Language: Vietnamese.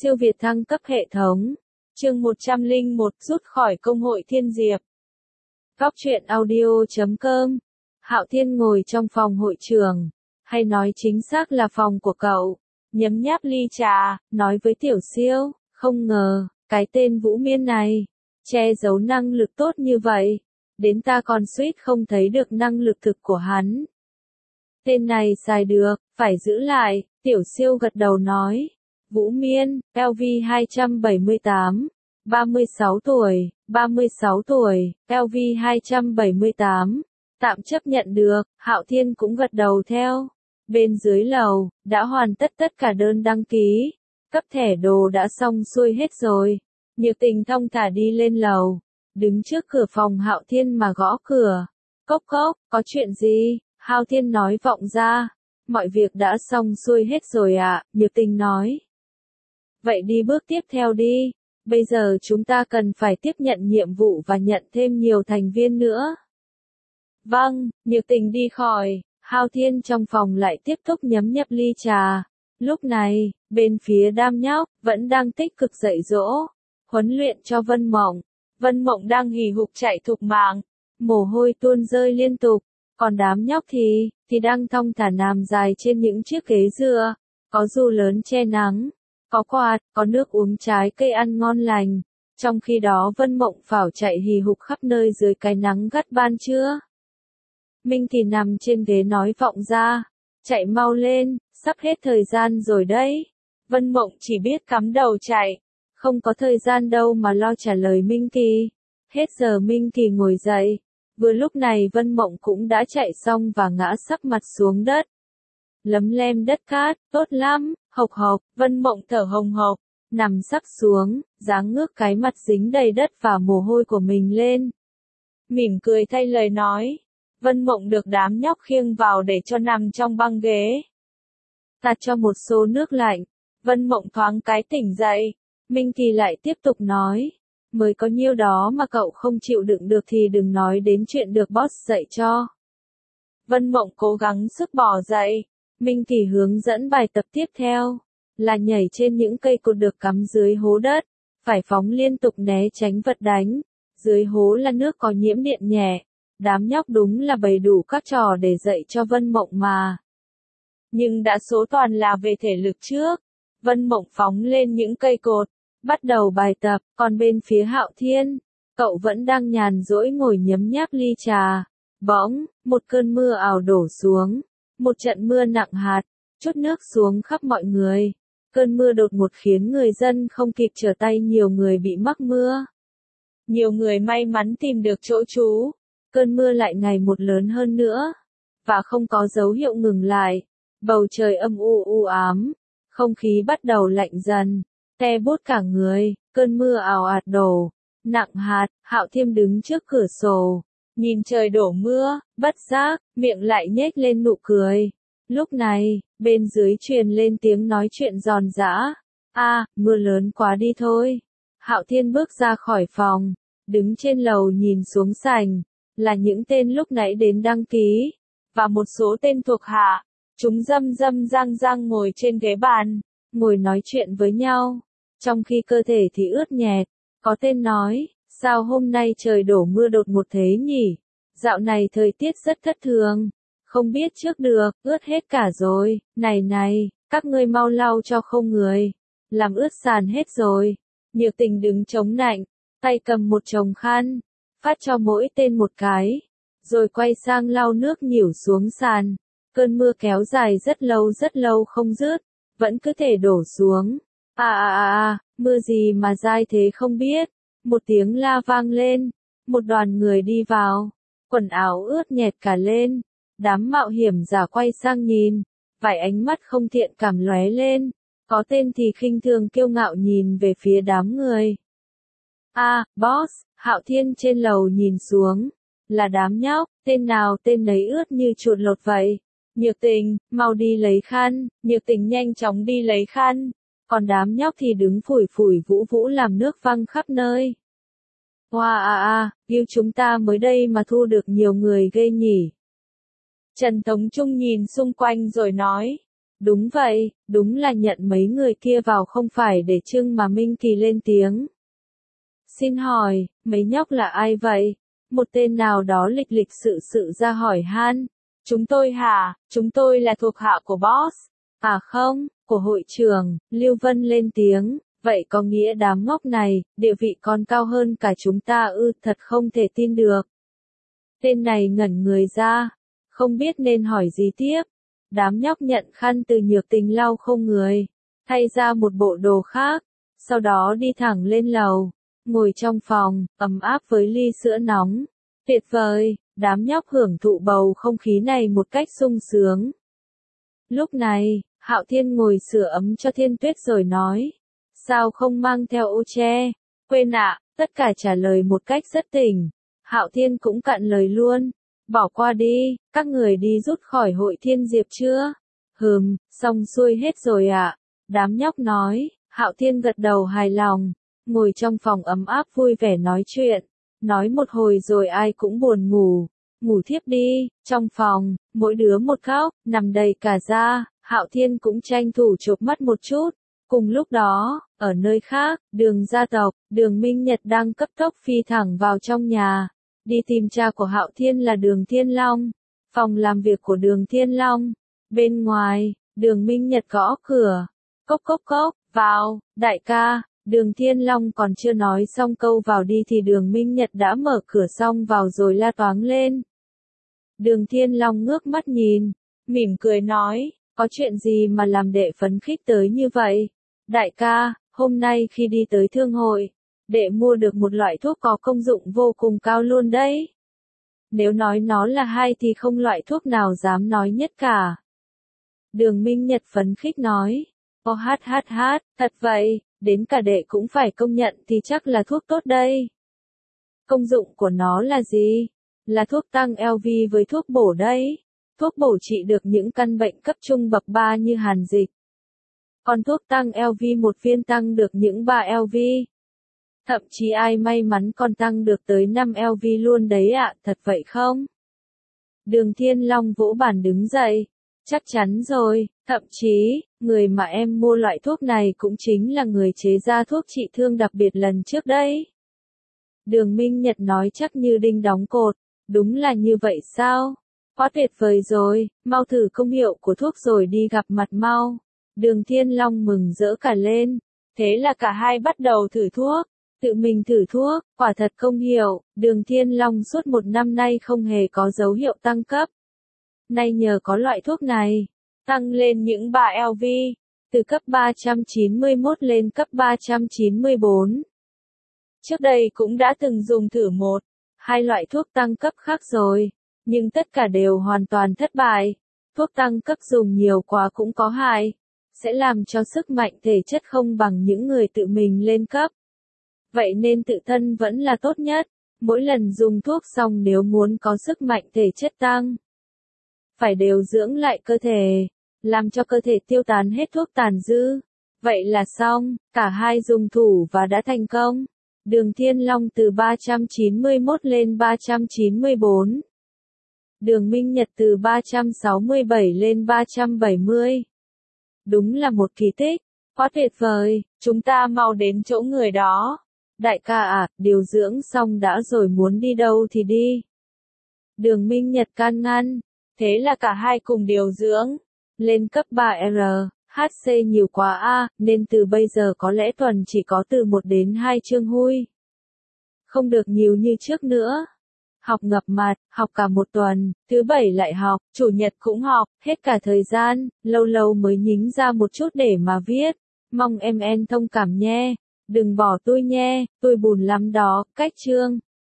Siêu việt thăng cấp hệ thống. Chương 101 rút khỏi công hội Thiên Diệp. Góc truyện audio.com. Hạo Thiên ngồi trong phòng hội trường, hay nói chính xác là phòng của cậu, nhấm nháp ly trà, nói với Tiểu Siêu, không ngờ, cái tên Vũ Miên này, che giấu năng lực tốt như vậy, đến ta còn suýt không thấy được năng lực thực của hắn. Tên này xài được, phải giữ lại, Tiểu Siêu gật đầu nói. Vũ Miên, LV 278, 36 tuổi, LV 278, tạm chấp nhận được, Hạo Thiên cũng gật đầu theo. Bên dưới lầu, đã hoàn tất tất cả đơn đăng ký, cấp thẻ đồ đã xong xuôi hết rồi. Nhiệt Tình thong thả đi lên lầu, đứng trước cửa phòng Hạo Thiên mà gõ cửa. Cốc cốc, có chuyện gì? Hạo Thiên nói vọng ra. Mọi việc đã xong xuôi hết rồi ạ, Nhiệt Tình nói. Vậy đi bước tiếp theo đi, bây giờ chúng ta cần phải tiếp nhận nhiệm vụ và nhận thêm nhiều thành viên nữa. Vâng, Nhiệt Tình đi khỏi, Hạo Thiên trong phòng lại tiếp tục nhấm nhấp ly trà. Lúc này, bên phía đám nhóc, vẫn đang tích cực dạy dỗ, huấn luyện cho Vân Mộng. Vân Mộng đang hì hục chạy thục mạng, mồ hôi tuôn rơi liên tục, còn đám nhóc thì đang thong thả nằm dài trên những chiếc ghế dựa, có dù lớn che nắng. Có quạt, có nước uống trái cây ăn ngon lành. Trong khi đó Vân Mộng phảo chạy hì hục khắp nơi dưới cái nắng gắt ban trưa. Minh thì nằm trên ghế nói vọng ra. Chạy mau lên, sắp hết thời gian rồi đấy. Vân Mộng chỉ biết cắm đầu chạy. Không có thời gian đâu mà lo trả lời Minh Kỳ. Hết giờ Minh Kỳ ngồi dậy. Vừa lúc này Vân Mộng cũng đã chạy xong và ngã sấp mặt xuống đất. Lấm lem đất cát, tốt lắm, hộc hộc, Vân Mộng thở hồng hộc, nằm sấp xuống, dáng ngước cái mặt dính đầy đất và mồ hôi của mình lên. Mỉm cười thay lời nói, Vân Mộng được đám nhóc khiêng vào để cho nằm trong băng ghế. Tạt cho một xô nước lạnh, Vân Mộng thoáng cái tỉnh dậy, Minh Kỳ lại tiếp tục nói, mới có nhiêu đó mà cậu không chịu đựng được thì đừng nói đến chuyện được boss dạy cho. Vân Mộng cố gắng sức bỏ dậy. Minh Kỳ hướng dẫn bài tập tiếp theo, là nhảy trên những cây cột được cắm dưới hố đất, phải phóng liên tục né tránh vật đánh, dưới hố là nước có nhiễm điện nhẹ, đám nhóc đúng là bày đủ các trò để dạy cho Vân Mộng mà. Nhưng đa số toàn là về thể lực trước, Vân Mộng phóng lên những cây cột, bắt đầu bài tập, còn bên phía Hạo Thiên, cậu vẫn đang nhàn rỗi ngồi nhấm nháp ly trà, bỗng, một cơn mưa ảo đổ xuống. Một trận mưa nặng hạt, chút nước xuống khắp mọi người. Cơn mưa đột ngột khiến người dân không kịp trở tay, nhiều người bị mắc mưa. Nhiều người may mắn tìm được chỗ trú. Cơn mưa lại ngày một lớn hơn nữa. Và không có dấu hiệu ngừng lại. Bầu trời âm u ám. Không khí bắt đầu lạnh dần. Te buốt cả người, cơn mưa ào ạt đổ. Nặng hạt, Hạo Thiên đứng trước cửa sổ. Nhìn trời đổ mưa, bất giác, miệng lại nhếch lên nụ cười. Lúc này, bên dưới truyền lên tiếng nói chuyện giòn giã. Mưa lớn quá đi thôi. Hạo Thiên bước ra khỏi phòng, đứng trên lầu nhìn xuống sảnh, là những tên lúc nãy đến đăng ký, và một số tên thuộc hạ. Chúng râm rang ngồi trên ghế bàn, ngồi nói chuyện với nhau, trong khi cơ thể thì ướt nhẹp. Có tên nói, sao hôm nay trời đổ mưa đột ngột thế nhỉ? Dạo này thời tiết rất thất thường. Không biết trước được, ướt hết cả rồi. Này, các ngươi mau lau cho không người. Làm ướt sàn hết rồi. Nhiệt Tình đứng chống nạnh, tay cầm một chồng khăn, phát cho mỗi tên một cái. Rồi quay sang lau nước nhỉu xuống sàn. Cơn mưa kéo dài rất lâu không dứt, vẫn cứ thể đổ xuống. Mưa gì mà dai thế không biết. Một tiếng la vang lên, một đoàn người đi vào, quần áo ướt nhẹp cả lên, đám mạo hiểm giả quay sang nhìn, vài ánh mắt không thiện cảm lóe lên, có tên thì khinh thường kiêu ngạo nhìn về phía đám người. Boss, Hạo Thiên trên lầu nhìn xuống, là đám nhóc, tên nào tên nấy ướt như chuột lột vậy. Nhiệt Tình, mau đi lấy khăn, Nhiệt Tình nhanh chóng đi lấy khăn. Còn đám nhóc thì đứng phủi vũ làm nước văng khắp nơi. Yêu chúng ta mới đây mà thu được nhiều người ghê nhỉ. Trần Tống Trung nhìn xung quanh rồi nói. Đúng vậy, đúng là nhận mấy người kia vào không phải để trưng mà Minh Kỳ lên tiếng. Xin hỏi, mấy nhóc là ai vậy? Một tên nào đó lịch lịch sự ra hỏi han. Chúng tôi hả? Chúng tôi là thuộc hạ của boss. À không, của hội trưởng, Lưu Vân lên tiếng. Vậy có nghĩa đám ngốc này, địa vị còn cao hơn cả chúng ta ư, thật không thể tin được. Tên này ngẩn người ra, không biết nên hỏi gì tiếp. Đám nhóc nhận khăn từ Nhược Tình lau không người, thay ra một bộ đồ khác, sau đó đi thẳng lên lầu, ngồi trong phòng, ấm áp với ly sữa nóng. Tuyệt vời, đám nhóc hưởng thụ bầu không khí này một cách sung sướng. Lúc này, Hạo Thiên ngồi sửa ấm cho Thiên Tuyết rồi nói, sao không mang theo ô che? Quên ạ, tất cả trả lời một cách rất tỉnh. Hạo Thiên cũng cạn lời luôn. Bỏ qua đi, các người đi rút khỏi hội Thiên Diệp chưa? Xong xuôi hết rồi ạ. Đám nhóc nói, Hạo Thiên gật đầu hài lòng, ngồi trong phòng ấm áp vui vẻ nói chuyện. Nói một hồi rồi ai cũng buồn ngủ, ngủ thiếp đi. Trong phòng, mỗi đứa một góc, nằm đầy cả da, Hạo Thiên cũng tranh thủ chộp mắt một chút. Cùng lúc đó, ở nơi khác, Đường gia tộc, Đường Minh Nhật đang cấp tốc phi thẳng vào trong nhà, đi tìm cha của Hạo Thiên là Đường Thiên Long. Phòng làm việc của Đường Thiên Long. Bên ngoài, Đường Minh Nhật gõ cửa. Cốc cốc cốc, vào, đại ca. Đường Thiên Long còn chưa nói xong câu vào đi thì Đường Minh Nhật đã mở cửa xong vào rồi la toáng lên. Đường Thiên Long ngước mắt nhìn, mỉm cười nói, có chuyện gì mà làm đệ phấn khích tới như vậy? Đại ca, hôm nay khi đi tới thương hội, đệ mua được một loại thuốc có công dụng vô cùng cao luôn đấy. Nếu nói nó là hay thì không loại thuốc nào dám nói nhất cả. Đường Minh Nhật phấn khích nói, thật vậy, đến cả đệ cũng phải công nhận thì chắc là thuốc tốt đây. Công dụng của nó là gì? Là thuốc tăng LV với thuốc bổ đấy. Thuốc bổ trị được những căn bệnh cấp trung bậc 3 như hàn dịch. Còn thuốc tăng LV một viên tăng được những 3 LV. Thậm chí ai may mắn còn tăng được tới 5 LV luôn đấy ạ, thật vậy không? Đường Thiên Long vỗ bàn đứng dậy. Chắc chắn rồi, thậm chí, người mà em mua loại thuốc này cũng chính là người chế ra thuốc trị thương đặc biệt lần trước đấy. Đường Minh Nhật nói chắc như đinh đóng cột, đúng là như vậy sao? Quá tuyệt vời rồi, mau thử công hiệu của thuốc rồi đi gặp mặt mau. Đường Thiên Long mừng rỡ cả lên, thế là cả hai bắt đầu thử thuốc. Tự mình thử thuốc, quả thật công hiệu, Đường Thiên Long suốt một năm nay không hề có dấu hiệu tăng cấp. Nay nhờ có loại thuốc này, tăng lên những 3 LV, từ cấp 391 lên cấp 394. Trước đây cũng đã từng dùng thử một, hai loại thuốc tăng cấp khác rồi, nhưng tất cả đều hoàn toàn thất bại. Thuốc tăng cấp dùng nhiều quá cũng có hại, sẽ làm cho sức mạnh thể chất không bằng những người tự mình lên cấp. Vậy nên tự thân vẫn là tốt nhất, mỗi lần dùng thuốc xong nếu muốn có sức mạnh thể chất tăng, phải đều dưỡng lại cơ thể, làm cho cơ thể tiêu tán hết thuốc tàn dư. Vậy là xong, cả hai dùng thủ và đã thành công. Đường Thiên Long từ 391 lên 394. Đường Minh Nhật từ 367 lên 370. Đúng là một kỳ tích, quá tuyệt vời, chúng ta mau đến chỗ người đó. Đại ca à, điều dưỡng xong đã rồi muốn đi đâu thì đi. Đường Minh Nhật can ngăn, thế là cả hai cùng điều dưỡng. Lên cấp 3R, HC nhiều quá a, nên từ bây giờ có lẽ tuần chỉ có từ 1 đến 2 chương hui. Không được nhiều như trước nữa. Học ngập mặt, học cả một tuần, thứ bảy lại học, chủ nhật cũng học, hết cả thời gian, lâu lâu mới nhính ra một chút để mà viết. Mong em thông cảm nhé. Đừng bỏ tôi nhé, tôi buồn lắm đó, cách chương.